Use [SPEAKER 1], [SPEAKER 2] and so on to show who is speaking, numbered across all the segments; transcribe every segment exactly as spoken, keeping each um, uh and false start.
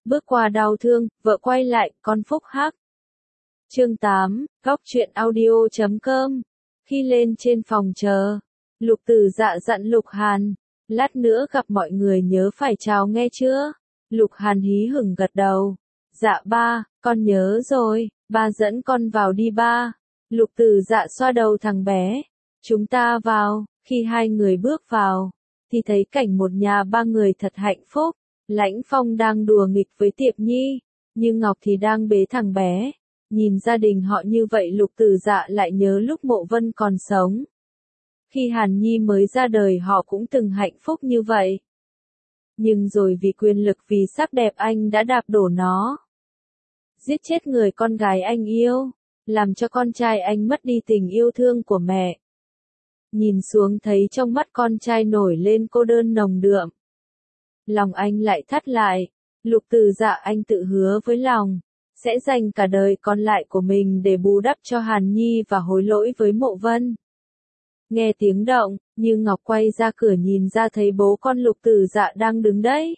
[SPEAKER 1] bước qua đau thương, vợ quay lại, con phúc hắc. Chương tám, góc truyện audio chấm com. Khi lên trên phòng chờ, Lục Từ Dạ dặn Lục Hàn, lát nữa gặp mọi người nhớ phải chào nghe chưa? Lục Hàn hí hửng gật đầu. Dạ ba, con nhớ rồi, ba dẫn con vào đi ba. Lục Từ Dạ xoa đầu thằng bé. Chúng ta vào. Khi hai người bước vào, thì thấy cảnh một nhà ba người thật hạnh phúc. Lãnh Phong đang đùa nghịch với Tiệp Nhi, Như Ngọc thì đang bế thằng bé. Nhìn gia đình họ như vậy Lục Từ Dạ lại nhớ lúc Mộ Vân còn sống. Khi Hàn Nhi mới ra đời họ cũng từng hạnh phúc như vậy. Nhưng rồi vì quyền lực vì sắc đẹp anh đã đạp đổ nó. Giết chết người con gái anh yêu, làm cho con trai anh mất đi tình yêu thương của mẹ. Nhìn xuống thấy trong mắt con trai nổi lên cô đơn nồng đượm. Lòng anh lại thắt lại. Lục Từ Dạ anh tự hứa với lòng, sẽ dành cả đời còn lại của mình để bù đắp cho Hàn Nhi và hối lỗi với Mộ Vân. Nghe tiếng động, Như Ngọc quay ra cửa nhìn ra thấy bố con Lục Từ Dạ đang đứng đấy.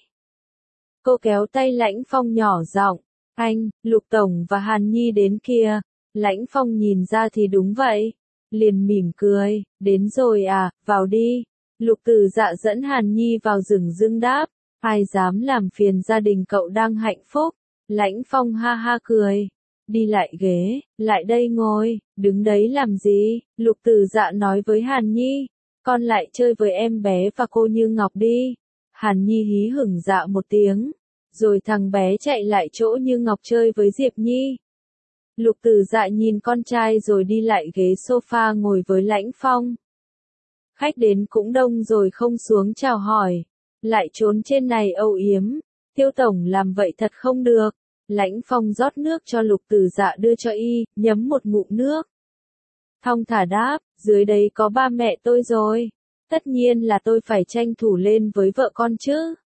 [SPEAKER 1] Cô kéo tay Lãnh Phong nhỏ giọng, anh, Lục Tổng và Hàn Nhi đến kìa. Lãnh Phong nhìn ra thì đúng vậy. Liền mỉm cười, đến rồi à, vào đi. Lục Từ Dạ dẫn Hàn Nhi vào rừng rưng đáp, ai dám làm phiền gia đình cậu đang hạnh phúc. Lãnh Phong ha ha cười, đi lại ghế, lại đây ngồi, đứng đấy làm gì? Lục Từ Dạ nói với Hàn Nhi, con lại chơi với em bé và cô Như Ngọc đi. Hàn Nhi hí hửng dạ một tiếng, rồi thằng bé chạy lại chỗ Như Ngọc chơi với Diệp Nhi. Lục Từ Dạ nhìn con trai rồi đi lại ghế sofa ngồi với Lãnh Phong. Khách đến cũng đông rồi không xuống chào hỏi, lại trốn trên này âu yếm. Tiêu tổng làm vậy thật không được. Lãnh Phong rót nước cho Lục Từ Dạ đưa cho y, nhấm một ngụm nước. Thong thả đáp, dưới đây có ba mẹ tôi rồi. Tất nhiên là tôi phải tranh thủ lên với vợ con chứ.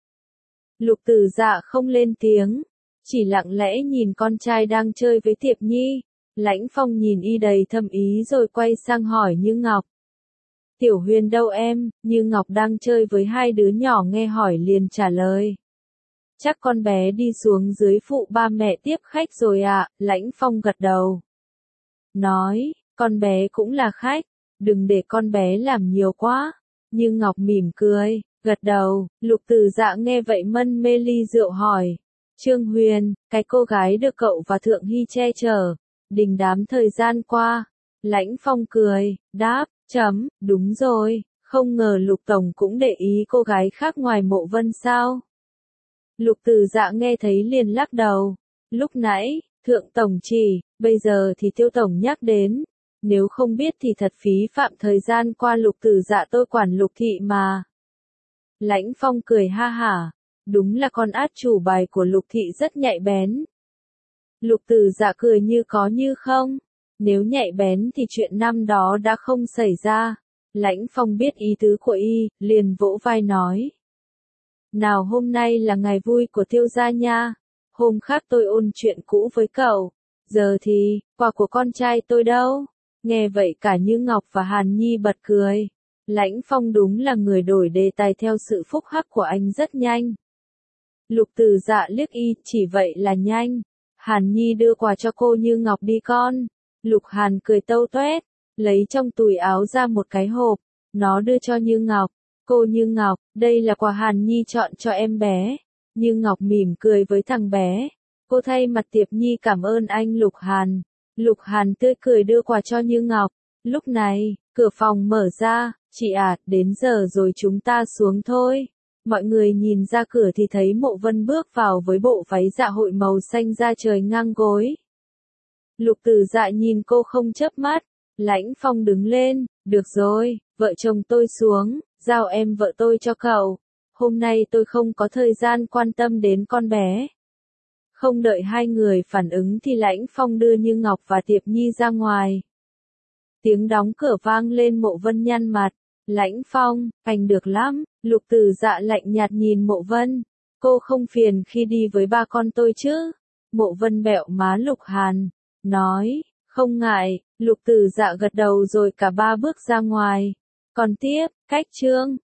[SPEAKER 1] Lục Từ Dạ không lên tiếng, chỉ lặng lẽ nhìn con trai đang chơi với Tiệp Nhi. Lãnh Phong nhìn y đầy thâm ý rồi quay sang hỏi Như Ngọc. Tiểu Huyền đâu em? Như Ngọc đang chơi với hai đứa nhỏ nghe hỏi liền trả lời. Chắc con bé đi xuống dưới phụ ba mẹ tiếp khách rồi ạ. Lãnh Phong gật đầu. Nói, con bé cũng là khách, đừng để con bé làm nhiều quá. Như Ngọc mỉm cười, gật đầu. Lục Từ Dạ nghe vậy mân mê ly rượu hỏi. Trương Huyền, cái cô gái được cậu và Thượng Hy che chở, đình đám thời gian qua. Lãnh Phong cười, đáp, chấm, đúng rồi, không ngờ Lục Tổng cũng để ý cô gái khác ngoài Mộ Vân sao? Lục Từ Dạ nghe thấy liền lắc đầu. Lúc nãy, Thượng Tổng chỉ, bây giờ thì Tiêu Tổng nhắc đến. Nếu không biết thì thật phí phạm thời gian qua Lục Từ Dạ tôi quản Lục Thị mà. Lãnh Phong cười ha hả. Đúng là con át chủ bài của Lục Thị rất nhạy bén. Lục Từ Dạ cười như có như không. Nếu nhạy bén thì chuyện năm đó đã không xảy ra. Lãnh Phong biết ý tứ của y, liền vỗ vai nói. Nào hôm nay là ngày vui của Tiêu gia nha. Hôm khác tôi ôn chuyện cũ với cậu. Giờ thì, quà của con trai tôi đâu? Nghe vậy cả Như Ngọc và Hàn Nhi bật cười. Lãnh Phong đúng là người đổi đề tài theo sự phúc hắc của anh rất nhanh. Lục Từ Dạ liếc y, chỉ vậy là nhanh. Hàn Nhi đưa quà cho cô Như Ngọc đi con. Lục Hàn cười tâu toét, lấy trong túi áo ra một cái hộp. Nó đưa cho Như Ngọc. Cô Như Ngọc, đây là quà Hàn Nhi chọn cho em bé. Như Ngọc mỉm cười với thằng bé. Cô thay mặt Tiệp Nhi cảm ơn anh Lục Hàn. Lục Hàn tươi cười đưa quà cho Như Ngọc. Lúc này, cửa phòng mở ra. Chị à, đến giờ rồi chúng ta xuống thôi. Mọi người nhìn ra cửa thì thấy Mộ Vân bước vào với bộ váy dạ hội màu xanh da trời ngang gối. Lục Từ Dạ nhìn cô không chớp mắt. Lãnh Phong đứng lên, được rồi, vợ chồng tôi xuống, giao em vợ tôi cho cậu. Hôm nay tôi không có thời gian quan tâm đến con bé. Không đợi hai người phản ứng thì Lãnh Phong đưa Như Ngọc và Tiệp Nhi ra ngoài. Tiếng đóng cửa vang lên. Mộ Vân nhăn mặt. Lãnh Phong, anh được lắm. Lục Từ Dạ lạnh nhạt nhìn Mộ Vân. Cô không phiền khi đi với ba con tôi chứ? Mộ Vân bẹo má Lục Hàn, nói, không ngại. Lục Từ Dạ gật đầu rồi cả ba bước ra ngoài. Còn tiếp, cách chương.